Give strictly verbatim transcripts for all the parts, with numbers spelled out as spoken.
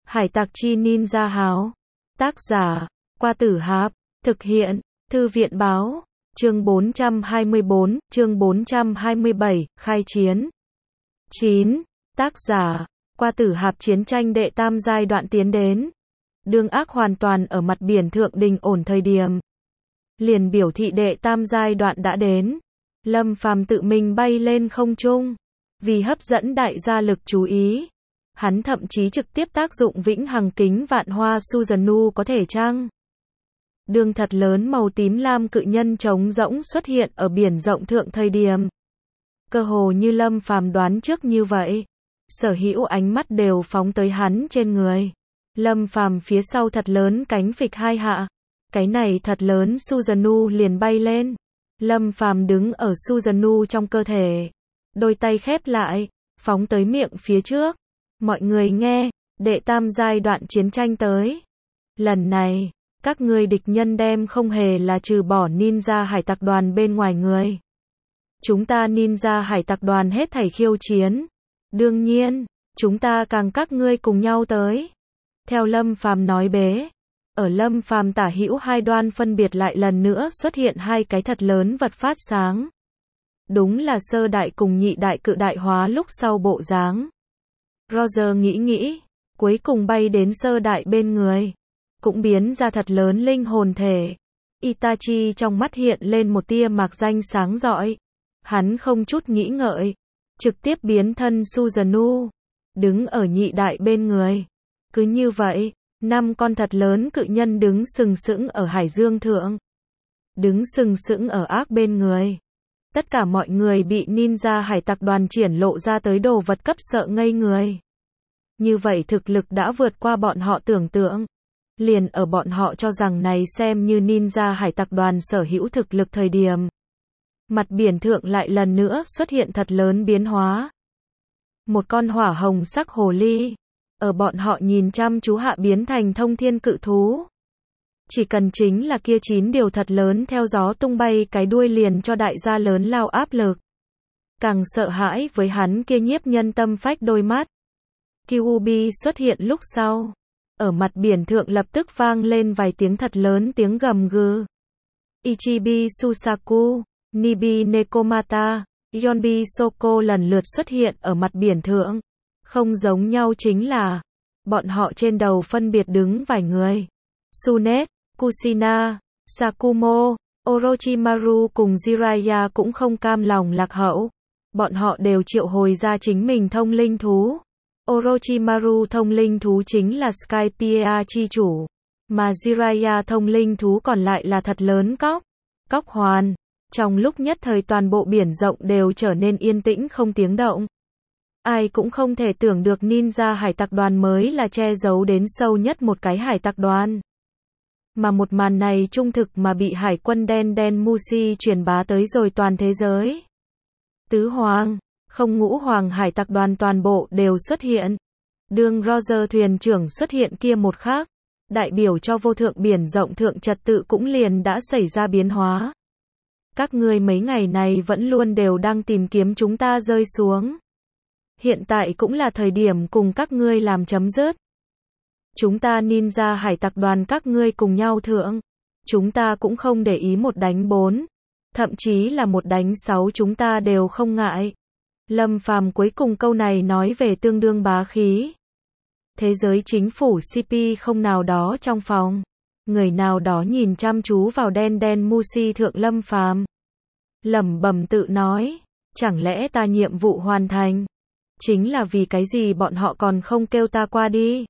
Hải tặc chi ninja háo. Tác giả, Qua Tử Hạp. Thực hiện, Thư viện báo. Chương bốn trăm hai mươi bốn, chương bốn trăm hai mươi bảy, khai chiến. chín. Tác giả, Qua Tử Hạp. Chiến tranh đệ tam giai đoạn tiến đến. Đương ác hoàn toàn ở mặt biển thượng đình ổn thời điểm. Liền biểu thị đệ tam giai đoạn đã đến. Lâm Phàm tự mình bay lên không trung. Vì hấp dẫn đại gia lực chú ý. Hắn thậm chí trực tiếp tác dụng vĩnh hằng kính vạn hoa Susanoo có thể chăng? Đường thật lớn màu tím lam cự nhân trống rỗng xuất hiện ở biển rộng thượng thời điểm. Cơ hồ như Lâm Phàm đoán trước như vậy. Sở hữu ánh mắt đều phóng tới hắn trên người. Lâm Phàm phía sau thật lớn cánh phịch hai hạ. Cái này thật lớn Susanoo liền bay lên. Lâm Phàm đứng ở Susanoo trong cơ thể. Đôi tay khép lại, phóng tới miệng phía trước. Mọi người nghe, đệ tam giai đoạn chiến tranh tới. Lần này, các ngươi địch nhân đem không hề là trừ bỏ ninja hải tặc đoàn bên ngoài người. Chúng ta ninja hải tặc đoàn hết thảy khiêu chiến. Đương nhiên, chúng ta càng các ngươi cùng nhau tới. Theo Lâm Phàm nói bế. Ở Lâm Phàm tả hữu hai đoan phân biệt lại lần nữa xuất hiện hai cái thật lớn vật phát sáng. Đúng là sơ đại cùng nhị đại cự đại hóa lúc sau bộ dáng. Roger nghĩ nghĩ, cuối cùng bay đến sơ đại bên người. Cũng biến ra thật lớn linh hồn thể. Itachi trong mắt hiện lên một tia mạc danh sáng rọi. Hắn không chút nghĩ ngợi. Trực tiếp biến thân Susanoo. Đứng ở nhị đại bên người. Cứ như vậy, năm con thật lớn cự nhân đứng sừng sững ở hải dương thượng. Đứng sừng sững ở ác bên người. Tất cả mọi người bị ninja hải tặc đoàn triển lộ ra tới đồ vật cấp sợ ngây người. Như vậy thực lực đã vượt qua bọn họ tưởng tượng. Liền ở bọn họ cho rằng này xem như ninja hải tặc đoàn sở hữu thực lực thời điểm. Mặt biển thượng lại lần nữa xuất hiện thật lớn biến hóa. Một con hỏa hồng sắc hồ ly. Ở bọn họ nhìn chăm chú hạ biến thành thông thiên cự thú. Chỉ cần chính là kia chín điều thật lớn theo gió tung bay cái đuôi liền cho đại gia lớn lao áp lực. Càng sợ hãi với hắn kia nhiếp nhân tâm phách đôi mắt. Kyuubi xuất hiện lúc sau. Ở mặt biển thượng lập tức vang lên vài tiếng thật lớn tiếng gầm gừ. Ichibi Susaku, Nibi Nekomata, Yonbi Soko lần lượt xuất hiện ở mặt biển thượng. Không giống nhau chính là, bọn họ trên đầu phân biệt đứng vài người. Tsunet, Kushina, Sakumo, Orochimaru cùng Jiraiya cũng không cam lòng lạc hậu. Bọn họ đều triệu hồi ra chính mình thông linh thú. Orochimaru thông linh thú chính là Skypiea chi chủ. Mà Jiraiya thông linh thú còn lại là thật lớn cóc. Cóc hoàn. Trong lúc nhất thời toàn bộ biển rộng đều trở nên yên tĩnh không tiếng động. Ai cũng không thể tưởng được ninja hải tặc đoàn mới là che giấu đến sâu nhất một cái hải tặc đoàn. Mà một màn này trung thực mà bị hải quân đen đen Mushi truyền bá tới rồi toàn thế giới. Tứ hoàng, không ngũ hoàng hải tặc đoàn toàn bộ đều xuất hiện. Đương Roger thuyền trưởng xuất hiện kia một khắc, đại biểu cho vô thượng biển rộng thượng trật tự cũng liền đã xảy ra biến hóa. Các ngươi mấy ngày này vẫn luôn đều đang tìm kiếm chúng ta rơi xuống. Hiện tại cũng là thời điểm cùng các ngươi làm chấm dứt. Chúng ta ninja hải tặc đoàn các ngươi cùng nhau thượng. Chúng ta cũng không để ý một đánh bốn. Thậm chí là một đánh sáu chúng ta đều không ngại. Lâm Phàm cuối cùng câu này nói về tương đương bá khí. Thế giới chính phủ xê pê không nào đó trong phòng. Người nào đó nhìn chăm chú vào đen đen Mushi thượng Lâm Phàm. Lẩm bẩm tự nói. Chẳng lẽ ta nhiệm vụ hoàn thành? Chính là vì cái gì bọn họ còn không kêu ta qua đi?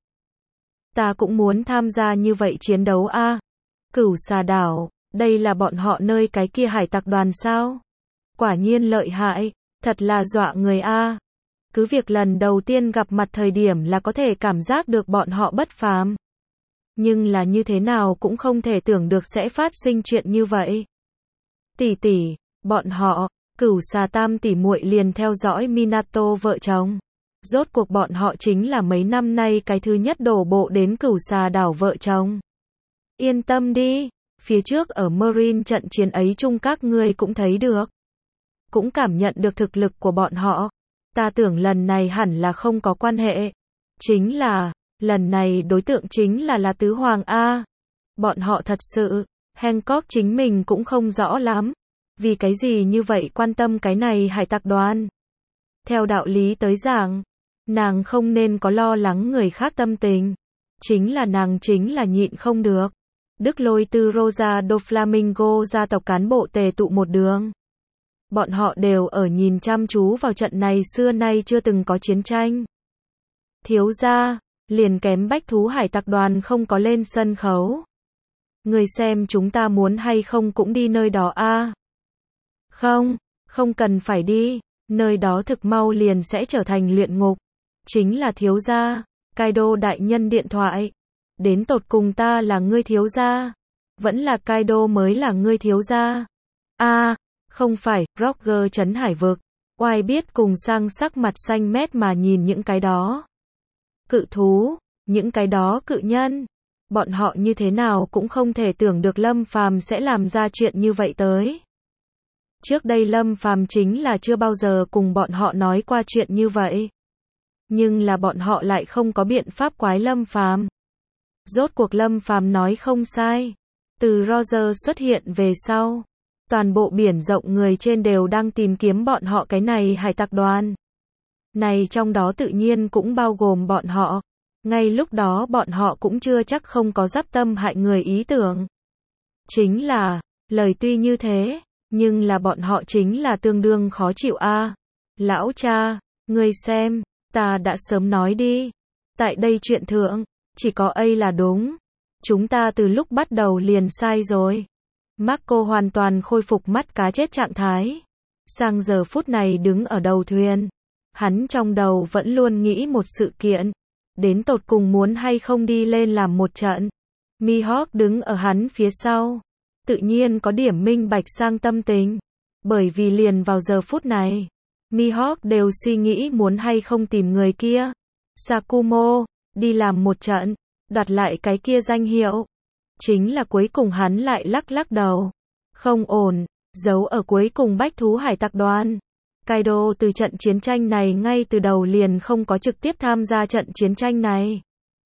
Ta cũng muốn tham gia như vậy chiến đấu a. À? Cửu xà đảo, đây là bọn họ nơi cái kia hải tặc đoàn sao? Quả nhiên lợi hại, thật là dọa người a. À? Cứ việc lần đầu tiên gặp mặt thời điểm là có thể cảm giác được bọn họ bất phàm. Nhưng là như thế nào cũng không thể tưởng được sẽ phát sinh chuyện như vậy. Tỷ tỷ, bọn họ, Cửu xà tam tỷ muội liền theo dõi Minato vợ chồng. Rốt cuộc bọn họ chính là mấy năm nay cái thứ nhất đổ bộ đến Cửu xà đảo vợ chồng. Yên tâm đi, phía trước ở Marine trận chiến ấy chung các ngươi cũng thấy được. Cũng cảm nhận được thực lực của bọn họ. Ta tưởng lần này hẳn là không có quan hệ. Chính là, Lần này đối tượng chính là là Tứ Hoàng A. Bọn họ thật sự, Hancock chính mình cũng không rõ lắm. Vì cái gì như vậy quan tâm cái này hải tặc đoàn? Theo đạo lý tới giảng, nàng không nên có lo lắng người khác tâm tình. Chính là nàng chính là nhịn không được. Đức lôi từ Rosa do Flamingo gia tộc cán bộ tề tụ một đường. Bọn họ đều ở nhìn chăm chú vào trận này xưa nay chưa từng có chiến tranh. Thiếu gia, liền kém bách thú hải tặc đoàn không có lên sân khấu. Người xem chúng ta muốn hay không cũng đi nơi đó a. Không, không cần phải đi, nơi đó thực mau liền sẽ trở thành luyện ngục. Chính là thiếu gia, Kaido đại nhân điện thoại. Đến tột cùng ta là ngươi thiếu gia, vẫn là Kaido mới là ngươi thiếu gia. A, không phải, Roger trấn hải vực. Oai biết cùng sang sắc mặt xanh mét mà nhìn những cái đó. Cự thú, những cái đó cự nhân. Bọn họ như thế nào cũng không thể tưởng được Lâm Phàm sẽ làm ra chuyện như vậy tới. Trước đây Lâm Phàm chính là chưa bao giờ cùng bọn họ nói qua chuyện như vậy. Nhưng là bọn họ lại không có biện pháp quái Lâm Phàm. Rốt cuộc Lâm Phàm nói không sai. Từ Roger xuất hiện về sau, toàn bộ biển rộng người trên đều đang tìm kiếm bọn họ cái này hải tặc đoàn. Này trong đó tự nhiên cũng bao gồm bọn họ. Ngay lúc đó bọn họ cũng chưa chắc không có giáp tâm hại người ý tưởng. Chính là, lời tuy như thế, nhưng là bọn họ chính là tương đương khó chịu a. Lão cha, ngươi xem, ta đã sớm nói đi. Tại đây chuyện thượng, chỉ có A là đúng. Chúng ta từ lúc bắt đầu liền sai rồi. Marco hoàn toàn khôi phục mắt cá chết trạng thái. Sang giờ phút này đứng ở đầu thuyền. Hắn trong đầu vẫn luôn nghĩ một sự kiện. Đến tột cùng muốn hay không đi lên làm một trận. Mihawk đứng ở hắn phía sau. Tự nhiên có điểm minh bạch sang tâm tình. Bởi vì liền vào giờ phút này, Mihawk đều suy nghĩ muốn hay không tìm người kia. Sakumo, đi làm một trận, đoạt lại cái kia danh hiệu. Chính là cuối cùng hắn lại lắc lắc đầu. Không ổn, giấu ở cuối cùng bách thú hải tặc đoàn. Kaido từ trận chiến tranh này ngay từ đầu liền không có trực tiếp tham gia trận chiến tranh này.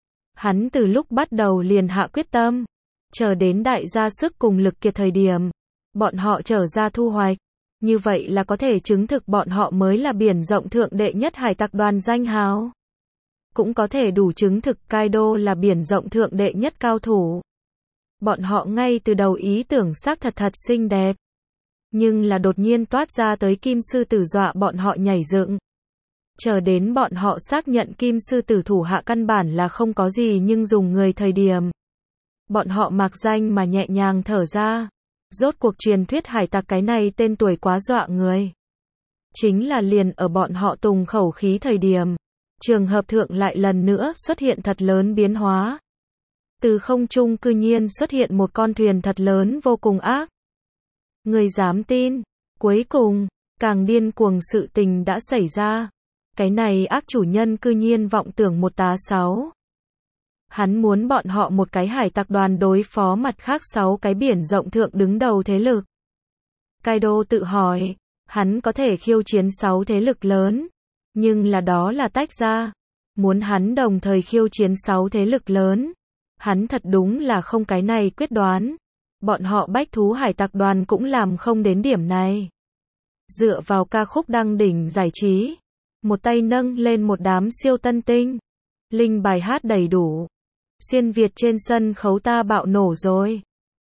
Hắn từ lúc bắt đầu liền hạ quyết tâm. Chờ đến đại gia sức cùng lực kiệt thời điểm. Bọn họ trở ra thu hoạch. Như vậy là có thể chứng thực bọn họ mới là biển rộng thượng đệ nhất hải tặc đoàn danh hào. Cũng có thể đủ chứng thực Kaido là biển rộng thượng đệ nhất cao thủ. Bọn họ ngay từ đầu ý tưởng xác thật thật xinh đẹp. Nhưng là đột nhiên toát ra tới kim sư tử dọa bọn họ nhảy dựng. Chờ đến bọn họ xác nhận kim sư tử thủ hạ căn bản là không có gì nhưng dùng người thời điểm. Bọn họ mặc danh mà nhẹ nhàng thở ra. Rốt cuộc truyền thuyết hải tặc cái này tên tuổi quá dọa người. Chính là liền ở bọn họ tùng khẩu khí thời điểm. Trường hợp thượng lại lần nữa xuất hiện thật lớn biến hóa. Từ không trung cư nhiên xuất hiện một con thuyền thật lớn vô cùng ác. Người dám tin. Cuối cùng, càng điên cuồng sự tình đã xảy ra. Cái này ác chủ nhân cư nhiên vọng tưởng một tá sáu. Hắn muốn bọn họ một cái hải tặc đoàn đối phó mặt khác sáu cái biển rộng thượng đứng đầu thế lực. Kaido tự hỏi, hắn có thể khiêu chiến sáu thế lực lớn. Nhưng là đó là tách ra. Muốn hắn đồng thời khiêu chiến sáu thế lực lớn. Hắn thật đúng là không cái này quyết đoán. Bọn họ bách thú hải tặc đoàn cũng làm không đến điểm này. Dựa vào ca khúc đăng đỉnh giải trí. Một tay nâng lên một đám siêu tân tinh. Linh bài hát đầy đủ. Xuyên Việt trên sân khấu ta bạo nổ rồi.